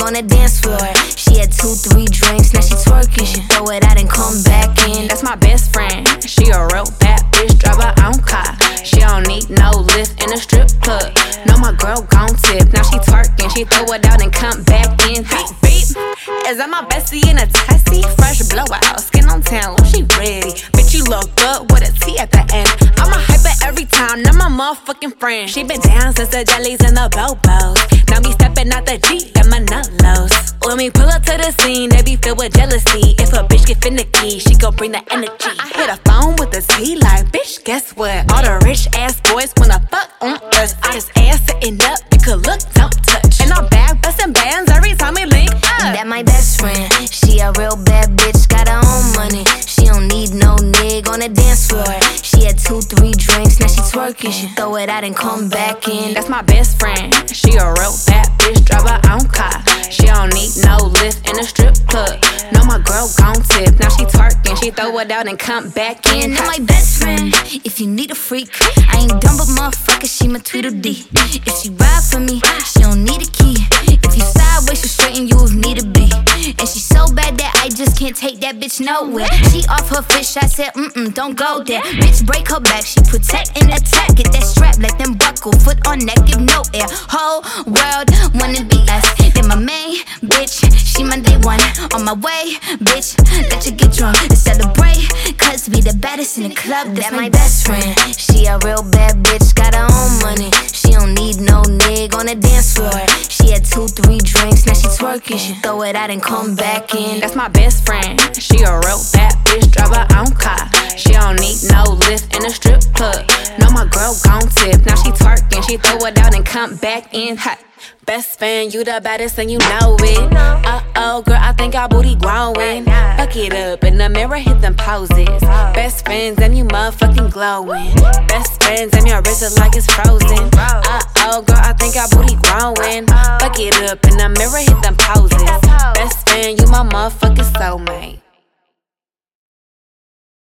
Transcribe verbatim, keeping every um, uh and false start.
on the dance floor. She had two, three drinks, now she twerking. She throw it out and come back in. That's my best friend. She a real bad bitch, drive her own car. She don't need no lift in a strip club. No, my girl gon' tip. Now she twerking, she throw it out and come back in. Beep, beep. Is that my bestie in a tessie? Fresh blowout, skin on town, she ready. Bitch, you look good with a T at the end. I'm a hyper every time, not my motherfucking friend. She been down since the jellies and the bobos. Now me stepping out the Jeep, got my nut lows. When we pull up to the scene, they be filled with jealousy. If a bitch get finicky, she gon' bring the energy. I hit a phone with the T like, bitch, guess what? All the rich ass boys wanna fuck on us. I just ass sitting up, you could look, don't touch. And I'm back bustin' bands every time we link up. That my best friend, she a real bad bitch, got her own money. She don't need no nigga on the dance floor. She had two, three drinks, now she twerking. She throw it out and come back in. That's my best friend, she a real bad bitch, drive her own car. She don't need no lift in a strip club. No, my girl gon' tip. Now she twerking, she throw it out and come back in. And my best friend, if you need a freak, I ain't dumb but motherfucker, she my Tweedledee. If she ride for me, she don't need a key. If you sideways, she straighten you if need to be. And she so bad that I just can't take that bitch nowhere. She off her fish, I said, mm-mm, don't go there. Bitch, break her back, she protect and attack. Get that strap, let them buckle, foot on neck, give no air. Whole world wanna be us. Then my main bitch, she my day one. On my way, bitch, let you get drunk and celebrate. Cause we the baddest in the club, that's my best friend. She a real bad bitch, got her own money. She don't need no nigga on the dance floor. She had two, three drinks, now she twerking. She throw it out and come back in. That's my best friend, she a real bad bitch, drive her own car. She don't need no lift in a strip club. No, my girl gon' tip. Now she twerking, she throw it out and come back in hot. Best fan, you the baddest and you know it. Uh-oh, girl, I think our booty growing. Fuck it up, in the mirror, hit them poses. Best friends, and you motherfucking glowing. Best friends, and your wrist is like it's frozen. Uh-oh, girl, I think our booty growing. Fuck it up, in the mirror, hit them poses.